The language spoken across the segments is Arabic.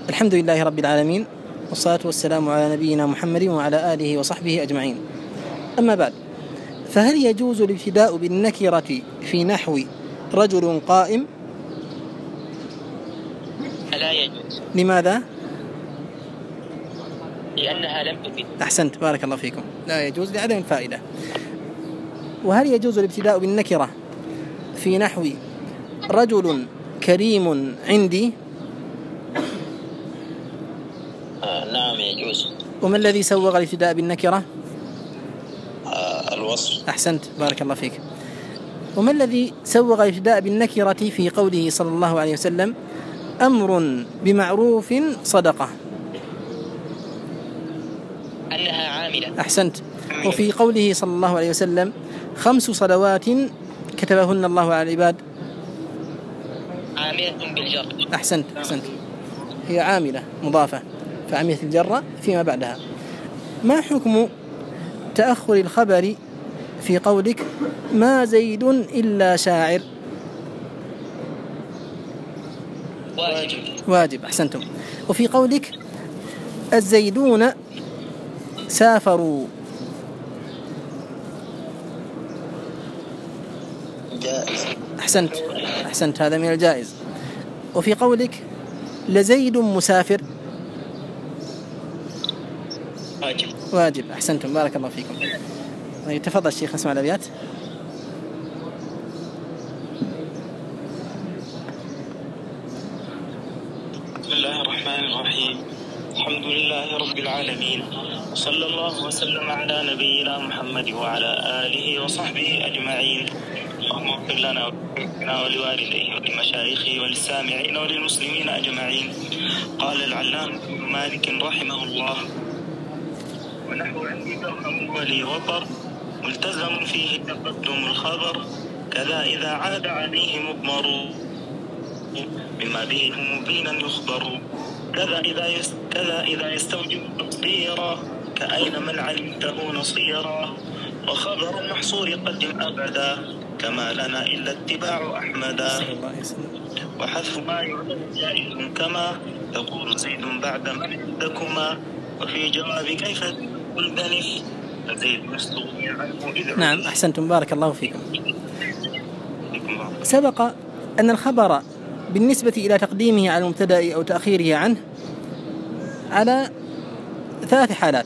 الحمد لله رب العالمين، والصلاة والسلام على نبينا محمد وعلى آله وصحبه أجمعين. أما بعد، فهل يجوز الابتداء بالنكرة في نحو رجل قائم؟ لا يجوز. لماذا؟ لأنها لم تفد. أحسنت، بارك الله فيكم. لا يجوز لعدم الفائدة. وهل يجوز الابتداء بالنكرة في نحو رجل كريم عندي؟ نعم يجوز. وما الذي سوغ الابتداء بالنكرة؟ الوصف. أحسنت، بارك الله فيك. وما الذي سوغ الابتداء بالنكرة في قوله صلى الله عليه وسلم أمر بمعروف صدقة؟ أنها عاملة. أحسنت. وفي قوله صلى الله عليه وسلم 5 صلوات كتبهن الله على العباد؟ عاملة بالجر. أحسنت. هي عاملة مضافة، فعملة الجر فيما بعدها. ما حكم تأخر الخبر في قولك ما زيد إلا شاعر؟ واجب. أحسنتم. وفي قولك الزيدون سافروا؟ جائز. أحسنت، هذا من الجائز. وفي قولك لزيد مسافر؟ واجب. أحسنتم، بارك الله فيكم. طيب تفضل الشيخ، نسمع الأبيات. بسم الله الرحمن الرحيم. الحمد لله رب العالمين، وصلى الله وسلم على نبينا محمد وعلى آله وصحبه أجمعين. اللهم اغفر لنا ولوالديه ولمشايخه وللسامعين وللمسلمين أجمعين. قال العلامة مالك رحمه الله: ونحو عندي درهم ولي وطر ملتزم فيه تقدم الخبر، كذا إذا عاد عليه مضمر بما به مبينا يخبر، كذا إذا يستوجب تقديرا كأين من علمته نصيرا، وخبر المحصور قدم أبدا كما لنا إلا اتباع أحمدا، وحذف ما يعلم جائز كما تقول زيد بعد من عندكما، وفي جواب كيف الدنف زيد مستغني عنه إذا. نعم، أحسنتم، بارك الله فيكم. سبق أن الخبر بالنسبة إلى تقديمه على المبتدأ أو تأخيره عنه على 3 حالات.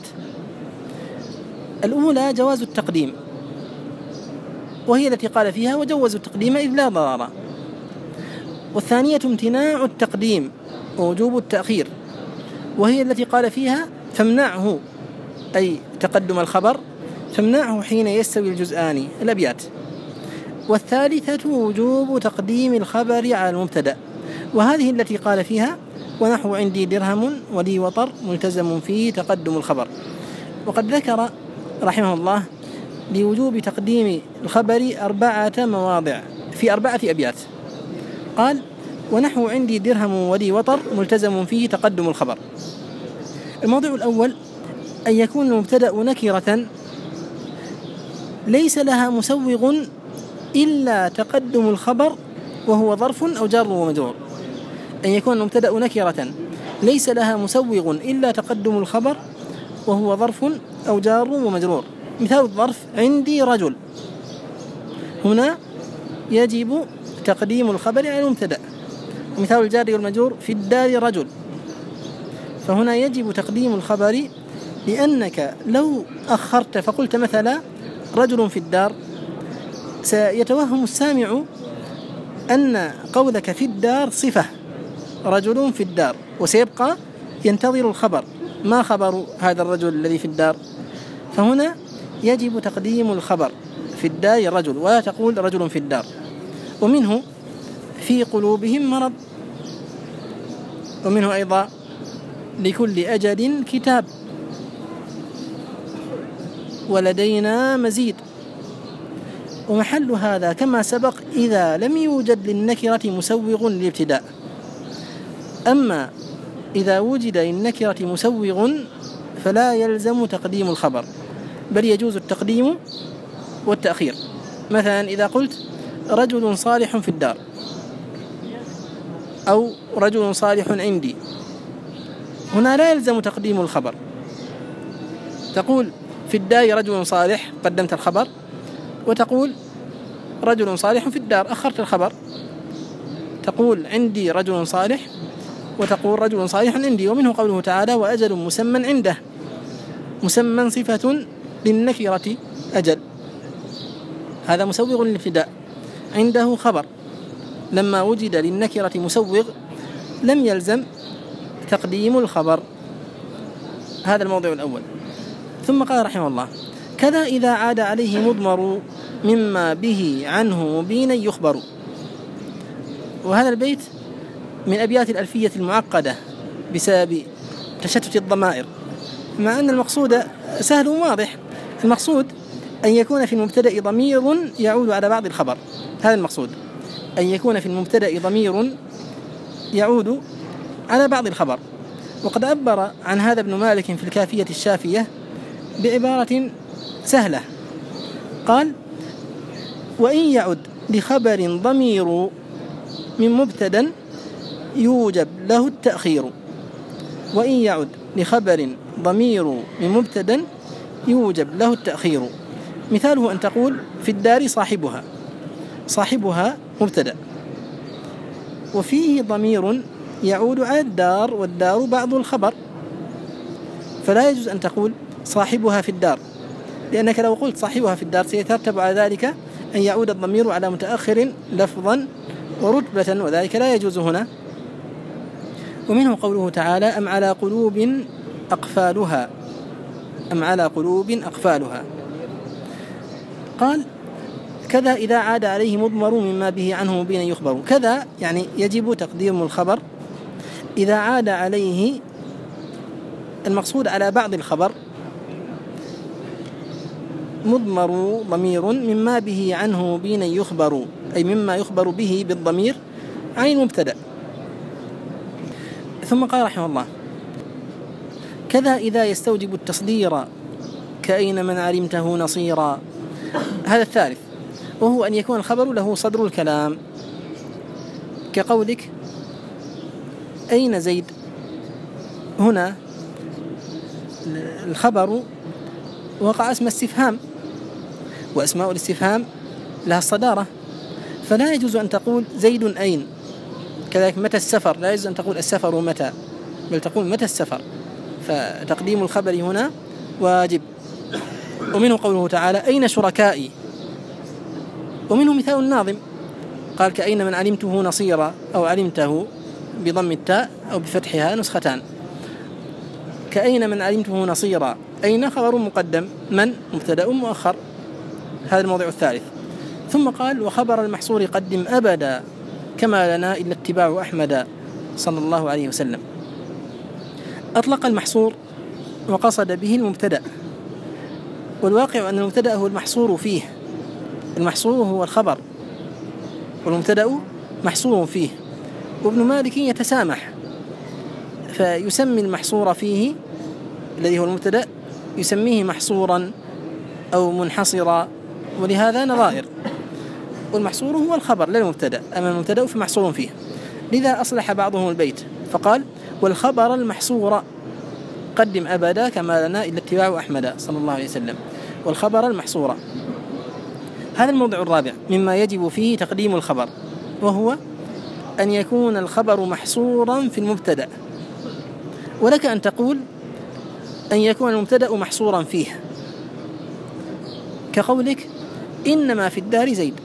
الأولى جواز التقديم، وهي التي قال فيها وجوزوا التقديم إذ لا ضرر. والثانية امتناع التقديم ووجوب التأخير، وهي التي قال فيها فامنعه، أي تقدم الخبر فامنعه حين يستوي الجزءان، الأبيات. والثالثة وجوب تقديم الخبر على المبتدأ، وهذه التي قال فيها ونحو عندي درهم ولي وطر ملتزم فيه تقدم الخبر. وقد ذكر رحمه الله لوجوب تقديم الخبر 4 مواضع في 4 أبيات. قال ونحو عندي درهم ولي وطر ملتزم فيه تقدم الخبر. الموضوع الأول أن يكون المبتدأ نكرة ليس لها مسوغ إلا تقدم الخبر وهو ظرف أو جار ومجرور. أن يكون المبتدأ نكرة ليس لها مسوغ إلا تقدم الخبر وهو ظرف أو جار ومجرور. مثال الظرف عندي رجل، هنا يجب تقديم الخبر على المبتدأ. ومثال الجار والمجرور في الدار رجل، فهنا يجب تقديم الخبر، لأنك لو أخرت فقلت مثلا رجل في الدار سيتوهم السامع أن قولك في الدار صفة رجل في الدار، وسيبقى ينتظر الخبر، ما خبر هذا الرجل الذي في الدار؟ فهنا يجب تقديم الخبر في الدار رجل، ولا تقول رجل في الدار. ومنه في قلوبهم مرض، ومنه أيضا لكل أجل كتاب، ولدينا مزيد. ومحل هذا كما سبق إذا لم يوجد للنكرة مسوغ للابتداء. أما إذا وجد للنكرة مسوغ فلا يلزم تقديم الخبر، بل يجوز التقديم والتأخير. مثلا إذا قلت رجل صالح في الدار أو رجل صالح عندي، هنا لا يلزم تقديم الخبر. تقول في الدار رجل صالح، قدمت الخبر، وتقول رجل صالح في الدار، أخرت الخبر. تقول عندي رجل صالح، وتقول رجل صالح عندي. ومنه قوله تعالى وأجل مسمى عنده. مسمى صفة للنكرة أجل، هذا مسوغ للابتداء. عنده خبر، لما وجد للنكرة مسوغ لم يلزم تقديم الخبر. هذا الموضوع الأول. ثم قال رحمه الله كذا إذا عاد عليه مضمر مما به عنه مبينا يخبر. وهذا البيت من أبيات الألفية المعقدة بسبب تشتت الضمائر، مع أن المقصود سهل وواضح. المقصود أن يكون في المبتدأ ضمير يعود على بعض الخبر. هذا المقصود، أن يكون في المبتدأ ضمير يعود على بعض الخبر. وقد عبر عن هذا ابن مالك في الكافية الشافية بعبارة سهلة، قال وإن يعد لخبر ضمير من مبتدأ يوجب له التأخير. وإن يعد لخبر ضمير من مبتدأ يوجب له التأخير. مثاله أن تقول في الدار صاحبها، صاحبها مبتدأ وفيه ضمير يعود على الدار، والدار بعض الخبر، فلا يجوز أن تقول صاحبها في الدار، لأنك لو قلت صاحبها في الدار سيترتب على ذلك أن يعود الضمير على متأخر لفظا ورتبة، وذلك لا يجوز هنا. ومنه قوله تعالى أم على قلوب أقفالها، أم على قلوب أقفالها. قال كذا إذا عاد عليه مضمر مما به عنه مبينا يخبر. كذا يعني يجب تقديم الخبر إذا عاد عليه، المقصود على بعض الخبر، مضمر ضمير مما به عنه مبينا يخبر، أي مما يخبر به بالضمير عن المبتدأ. ثم قال رحمه الله كذا إذا يستوجب التصدير كأين من علمته نصيرا. هذا الثالث، وهو أن يكون الخبر له صدر الكلام، كقولك أين زيد. هنا الخبر وقع اسم استفهام، وأسماء الاستفهام لها الصدارة، فلا يجوز أن تقول زيد أين. كذلك متى السفر، لا يجوز أن تقول السفر متى، بل تقول متى السفر، فتقديم الخبر هنا واجب. ومنه قوله تعالى أين شركائي. ومنه مثال الناظم، قال كأين من علمته نصيرا، أو علمته بضم التاء أو بفتحها نسختان. كأين من علمته نصيرا، أين خبر مقدم، من مبتدأ مؤخر. هذا الموضوع الثالث. ثم قال وخبر المحصور قدم أبدا كما لنا إلا اتباع أحمد صلى الله عليه وسلم. أطلق المحصور وقصد به المبتدأ، والواقع أن المبتدأ هو المحصور فيه. المحصور هو الخبر والمبتدأ محصور فيه. وابن مالك يتسامح فيسمي المحصور فيه الذي هو المبتدأ يسميه محصورا أو منحصرا، ولهذا نظائر. والمحصور هو الخبر لا المبتدأ، أما المبتدأ فمحصور فيه. لذا أصلح بعضهم البيت فقال والخبر المحصور قدم أبدا كما لنا إلا اتباع أحمد صلى الله عليه وسلم. والخبر المحصور. هذا الموضوع الرابع مما يجب فيه تقديم الخبر، وهو أن يكون الخبر محصورا في المبتدأ. ولك أن تقول أن يكون المبتدأ محصورا فيه، كقولك إنما في الدار زيد،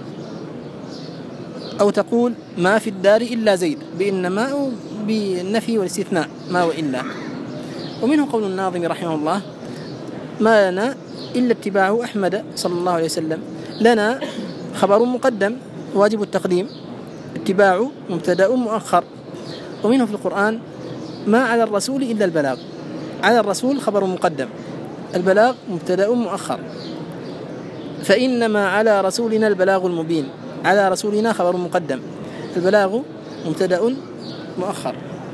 أو تقول ما في الدار إلا زيد بإنما أو بالنفي والاستثناء ما وإلا. ومنه قول الناظم رحمه الله ما لنا إلا اتباع أحمد صلى الله عليه وسلم. لنا خبر مقدم واجب التقديم، اتباع مبتدأ مؤخر. ومنه في القرآن ما على الرسول إلا البلاغ. على الرسول خبر مقدم، البلاغ مبتدأ مؤخر. فإنما على رسولنا البلاغ المبين. على رسولنا خبر مقدم، البلاغ مبتدأ مؤخر.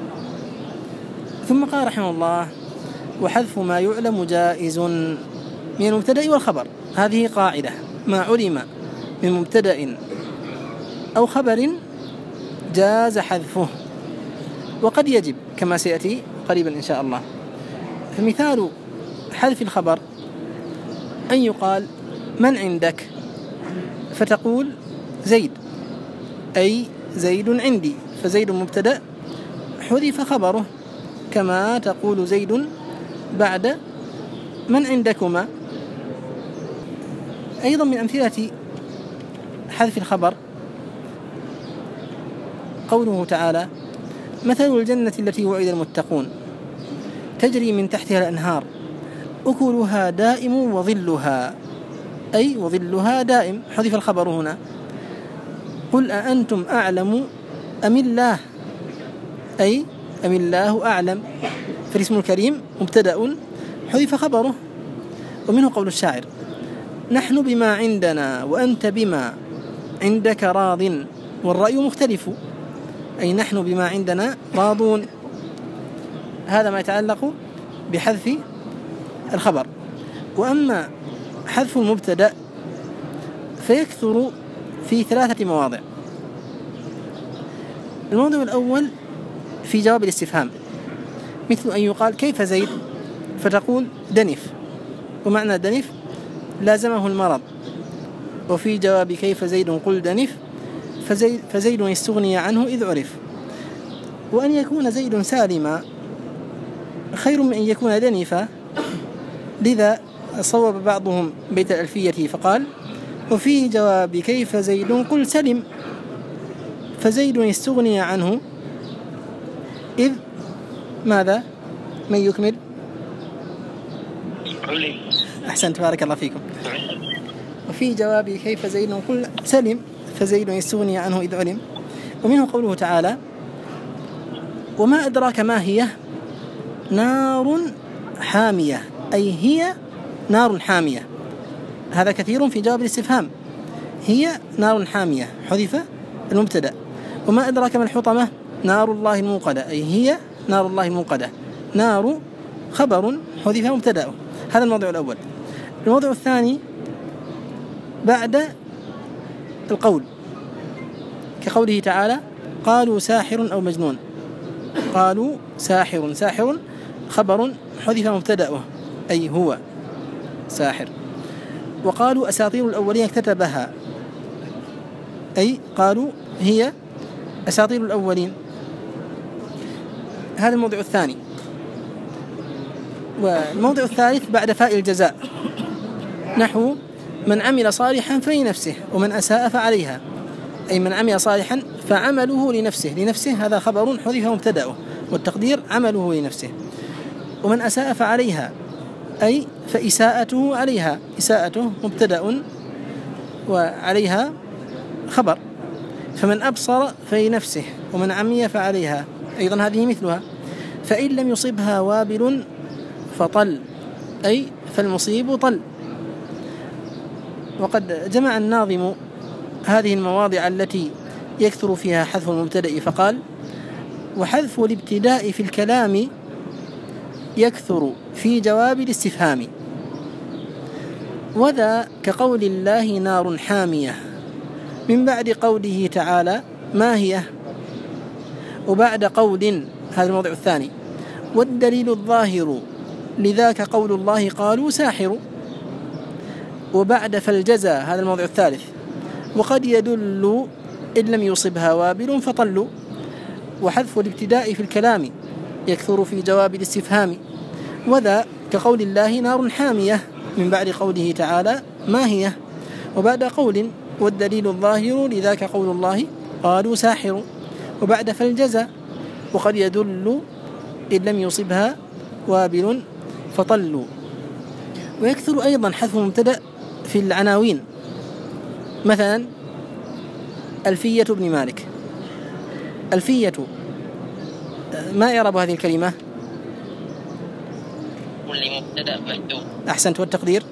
ثم قال رحمه الله وحذف ما يعلم جائز من المبتدأ والخبر. هذه قاعدة، ما علم من مبتدأ أو خبر جاز حذفه. وقد يجب كما سيأتي، قريبا إن شاء الله. فمثال حذف الخبر أن يقال من عندك، فتقول زيد، أي زيد عندي، فزيد مبتدأ حذف خبره، كما تقول زيد بعد من عندكما. أيضا من أمثلة حذف الخبر قوله تعالى مثل الجنة التي وعد المتقون تجري من تحتها الأنهار أكلها دائم وظلها، أي وظلها دائم، حذف الخبر هنا. قل أأنتم أعلم أم الله، أي أم الله أعلم، فالاسم الكريم مبتدأ حذف خبره. ومنه قول الشاعر نحن بما عندنا وأنت بما عندك راض والرأي مختلف، أي نحن بما عندنا راضون. هذا ما يتعلق بحذف الخبر. وأما حذف المبتدأ فيكثر في 3 مواضع. الموضوع الأول في جواب الاستفهام، مثل أن يقال كيف زيد، فتقول دنف، ومعنى دنف لازمه المرض. وفي جواب كيف زيد قل دنف فزيد يستغني عنه إذ عرف. وأن يكون زيد سالما خير من أن يكون دنفا، لذا صوب بعضهم بيت الألفية فقال وفي جواب كيف زيد قل سلم فزيد يستغني عنه إذ ماذا؟ من يكمل؟ علم. أحسنت، بارك الله فيكم. وفي جواب كيف زيد قل سلم فزيد يستغني عنه إذ علم. ومنه قوله تعالى وما أدراك ما هي نار حامية، أي هي نار حامية. هذا كثير في جواب الاستفهام، هي نار حامية حذف المبتدأ. وما أدراك ما الحطمة نار الله الموقدة، أي هي نار الله الموقدة. نار خبر حذف مبتدأه. هذا الموضوع الأول. الموضوع الثاني بعد القول، كقوله تعالى قالوا ساحر أو مجنون، قالوا ساحر، ساحر خبر حذف مبتدأه أي هو ساحر. وقالوا أساطير الأولين اكتتبها، أي قالوا هي أساطير الأولين. هذا الموضوع الثاني. والموضوع الثالث بعد فاء الجزاء، نحو من عمل صالحا فلنفسه ومن أساء فعليها، أي من عمل صالحا فعمله لنفسه، لنفسه هذا خبر حذف مبتدأه والتقدير عمله لنفسه. ومن أساء فعليها أي فإساءته عليها، إساءته مبتدأ وعليها خبر. فمن أبصر فلنفسه ومن عمي فعليها، أيضا هذه مثلها. فإن لم يصبها وابل فطل، أي فالمصيب طل. وقد جمع الناظم هذه المواضع التي يكثر فيها حذف المبتدأ فقال وحذف الابتداء في الكلام يكثر في جواب الاستفهام، وذا كقول الله نار حامية من بعد قوله تعالى ما هي، وبعد قول، هذا الموضع الثاني. والدليل الظاهر لذاك قول الله قالوا ساحر، وبعد فالجزا، هذا الموضع الثالث. وقد يدل إن لم يصبها وابل فطل. وحذف الابتداء في الكلام يكثر في جواب الاستفهام، وذا كقول الله نار حامية من بعد قوله تعالى ما هي، وبعد قول والدليل الظاهر لذاك قول الله قالوا ساحر، وبعد فالجزا. وقد يدل إن لم يصبها وابل فطل. ويكثر أيضا حذف المبتدأ في العناوين، مثلا ألفية ابن مالك. ألفية ما إعراب هذه الكلمة؟ كل مبتدأ محذوف. أحسنت. والتقدير؟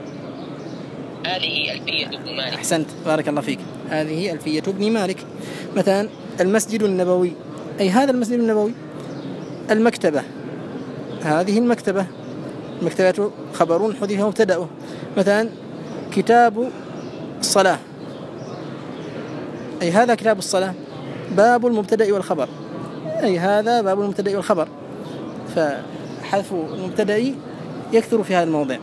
هذه ألفية ابن مالك. أحسنت، بارك الله فيك. هذه ألفية ابن مالك. مثلا المسجد النبوي، أي هذا المسجد النبوي. المكتبة، هذه المكتبة. المكتبة خبر حذف مبتدأه. مثلا كتاب الصلاة، أي هذا كتاب الصلاة. باب المبتدأ والخبر، أي هذا باب المبتدأ والخبر. فحذف المبتدأ يكثر في هذا الموضع.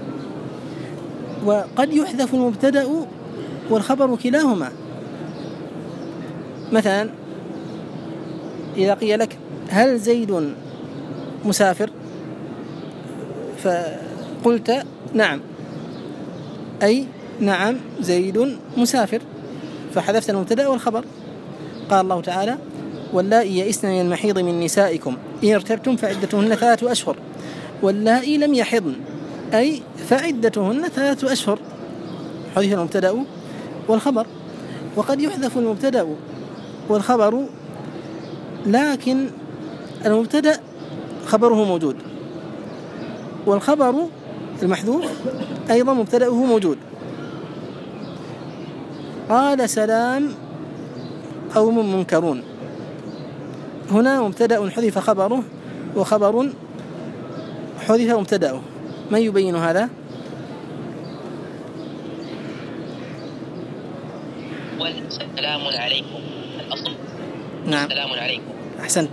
وقد يحذف المبتدأ والخبر كلاهما. مثلا إذا قيل لك هل زيد مسافر؟ فقلت نعم، أي نعم زيد مسافر، فحذفت المبتدأ والخبر. قال الله تعالى واللائي يئسن من المحيض من نسائكم إن ارتبتم فعدتهن 3 أشهر واللائي لم يحضن أي فعدتهن 3 أشهر، حذف المبتدأ والخبر. وقد يحذف المبتدأ والخبر لكن المبتدأ خبره موجود، والخبر المحذوف أيضا مبتدأه موجود. قال سلام قوم منكرون، هنا مبتدأ حذف خبره وخبر حذف مبتدأه. من يبين هذا؟ والسلام عليكم الأصل. نعم السلام عليكم. أحسنت.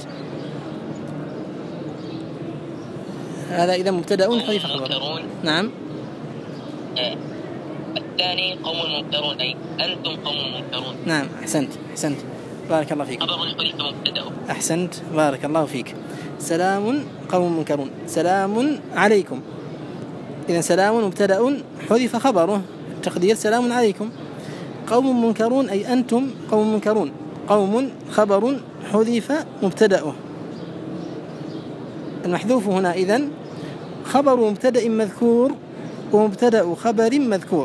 هذا إذا مبتدأ حذف خبره. نعم. الثاني قوم منكرون أي أنتم قوم منكرون. نعم أحسنت بارك الله فيك. خبر حذف مبتدأ. أحسنت بارك الله فيك. سلام قوم منكرون، سلام عليكم. إذن سلام مبتدأ حذف خبره، تقدير سلام عليكم. قوم منكرون أي أنتم قوم منكرون، قوم خبر حذف مبتدأه. المحذوف هنا إذن خبر مبتدأ مذكور ومبتدأ خبر مذكور.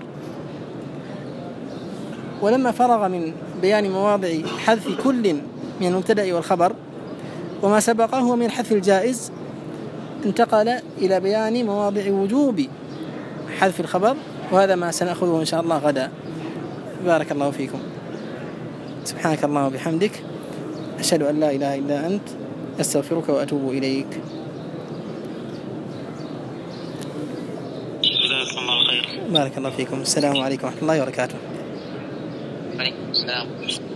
ولما فرغ من بيان مواضع حذف كل من المبتدأ والخبر وما سبقه هو من الحذف الجائز، انتقل إلى بيان مواضع وجوب حذف الخبر، وهذا ما سنأخذه إن شاء الله غدا. بارك الله فيكم. سبحانك اللهم وبحمدك، أشهد أن لا إله إلا أنت، أستغفرك وأتوب إليك. جزاكم الله خير. بارك الله فيكم. السلام عليكم ورحمة الله وبركاته. عليكم السلام.